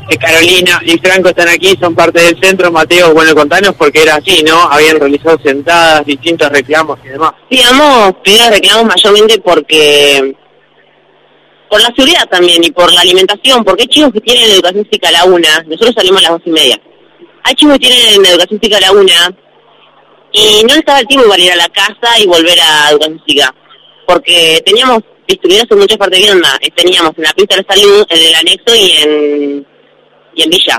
Carolina y Franco están aquí, son parte del centro. Mateo, bueno, contanos porque era así, ¿no? Habían realizado sentadas, distintos reclamos y demás. Sí, hemos pedido reclamos mayormente porque por la seguridad también y por la alimentación, porque hay chicos que tienen educación física a la 1, nosotros salimos a las 2:30. Hay chicos que tienen educación física a la 1 y no les daba el tiempo para ir a la casa y volver a educación física, porque teníamos distribuidos en muchas partes de Viedma. Teníamos en la pista de salud, en el anexo y en Villa.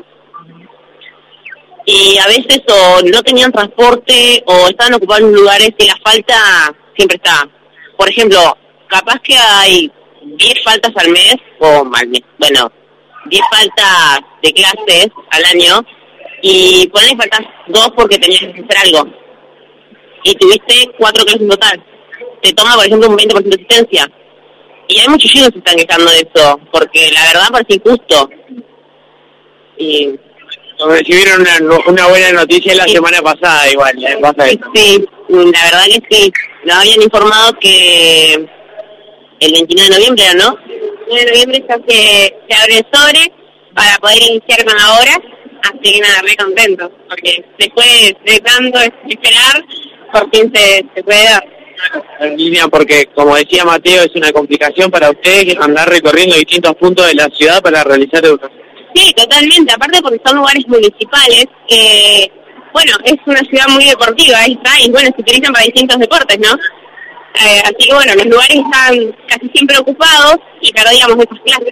Y a veces o no tenían transporte o estaban ocupados en lugares que la falta siempre está. Por ejemplo, capaz que hay 10 faltas al mes, o al mes, bueno, 10 faltas de clases al año, y por ahí faltas 2 porque tenías que hacer algo. Y tuviste 4 clases en total. Te toma, por ejemplo, un 20% de asistencia. Y hay muchos chicos que se están quejando de eso, porque la verdad parece injusto. Y recibieron una buena noticia la semana pasada, igual, pasa eso. Sí, la verdad que sí. Nos habían informado que el 29 de noviembre, ¿no? El 29 de noviembre ya se abre el sobre para poder iniciar con la obra, así que nada, re contentos, porque después de tanto esperar, por fin se puede dar. En línea, porque como decía Mateo, es una complicación para ustedes andar recorriendo distintos puntos de la ciudad para realizar educación. Sí, totalmente, aparte porque son lugares municipales, bueno, es una ciudad muy deportiva, ahí está, y bueno, se utilizan para distintos deportes, ¿no? Así que bueno, los lugares están casi siempre ocupados y perdíamos esas clases.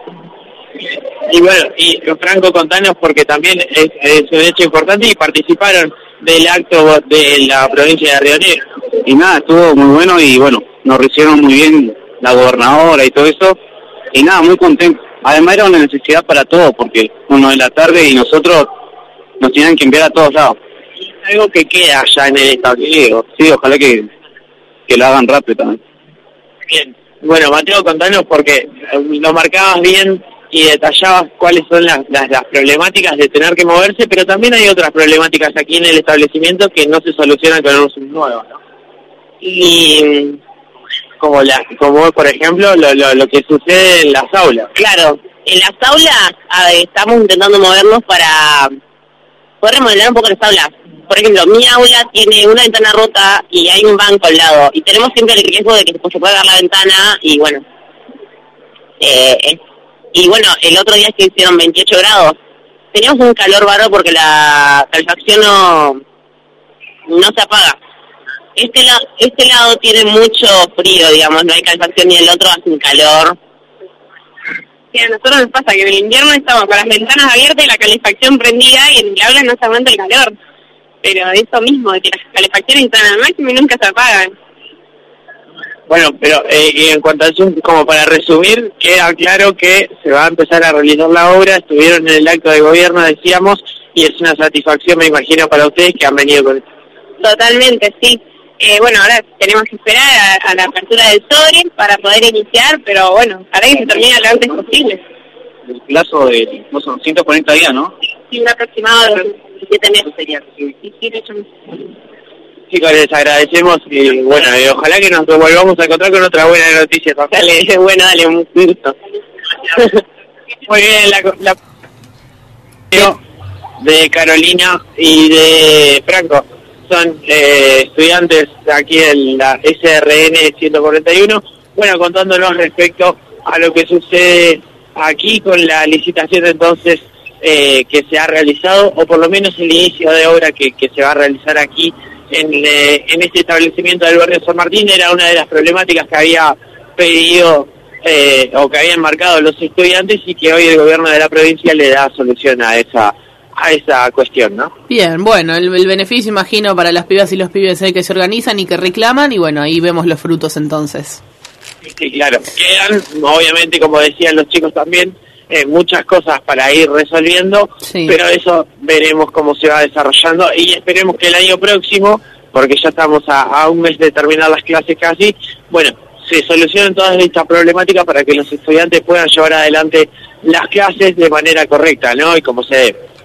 Y bueno, y Franco, contanos, porque también es un hecho importante y participaron del acto de la provincia de Río Negro. Y nada, estuvo muy bueno y bueno, nos recibieron muy bien la gobernadora y todo eso, y nada, muy contento. Además era una necesidad para todos, porque 1 de la tarde y nosotros nos tenían que enviar a todos lados. Es algo que queda allá en el establecimiento. Sí, ojalá que lo hagan rápido también. Bien. Bueno, Mateo, contanos, porque lo marcabas bien y detallabas cuáles son las problemáticas de tener que moverse, pero también hay otras problemáticas aquí en el establecimiento que no se solucionan con unos nuevos, ¿no? Y como por ejemplo lo que sucede en las aulas. Claro, en las aulas estamos intentando movernos para poder remodelar un poco las aulas. Por ejemplo, mi aula tiene una ventana rota y hay un banco al lado, y tenemos siempre el riesgo de que se pueda dar la ventana, y bueno, el otro día que hicieron 28 grados, teníamos un calor bárbaro porque la calefacción no se apaga. Este lado tiene mucho frío, digamos, no hay calefacción, y el otro hace un calor. Sí, a nosotros nos pasa que en el invierno estamos con las ventanas abiertas y la calefacción prendida, y en el aula no se aguanta el calor. Pero eso mismo, de que las calefacciones están al máximo y nunca se apagan. Bueno, pero en cuanto a eso, como para resumir, queda claro que se va a empezar a realizar la obra. Estuvieron en el acto de gobierno, decíamos, y es una satisfacción, me imagino, para ustedes que han venido con esto. Totalmente, sí. Bueno, ahora tenemos que esperar a la apertura del sobre para poder iniciar, pero bueno, ojalá que se termine lo antes posible. El plazo de, no son 140 días, ¿no? Sí, un aproximado de 17 meses sería. 18 meses. Chicos, les agradecemos y bueno, ojalá que nos volvamos a encontrar con otra buena noticia. Dale, bueno, dale, un gusto. Muy bien, la de Carolina y de Franco son estudiantes aquí en la SRN 141, bueno, contándonos respecto a lo que sucede aquí con la licitación entonces que se ha realizado, o por lo menos el inicio de obra que se va a realizar aquí en este establecimiento del barrio San Martín. Era una de las problemáticas que había pedido o que habían marcado los estudiantes, y que hoy el gobierno de la provincia le da solución a esa cuestión, ¿no? Bien, bueno, el beneficio, imagino, para las pibas y los pibes es que se organizan y que reclaman, y bueno, ahí vemos los frutos entonces. Sí, claro, quedan, obviamente, como decían los chicos también, muchas cosas para ir resolviendo, sí. Pero eso veremos cómo se va desarrollando, y esperemos que el año próximo, porque ya estamos a un mes de terminar las clases casi, bueno, se solucionen todas estas problemáticas para que los estudiantes puedan llevar adelante las clases de manera correcta, ¿no? Y como se debe.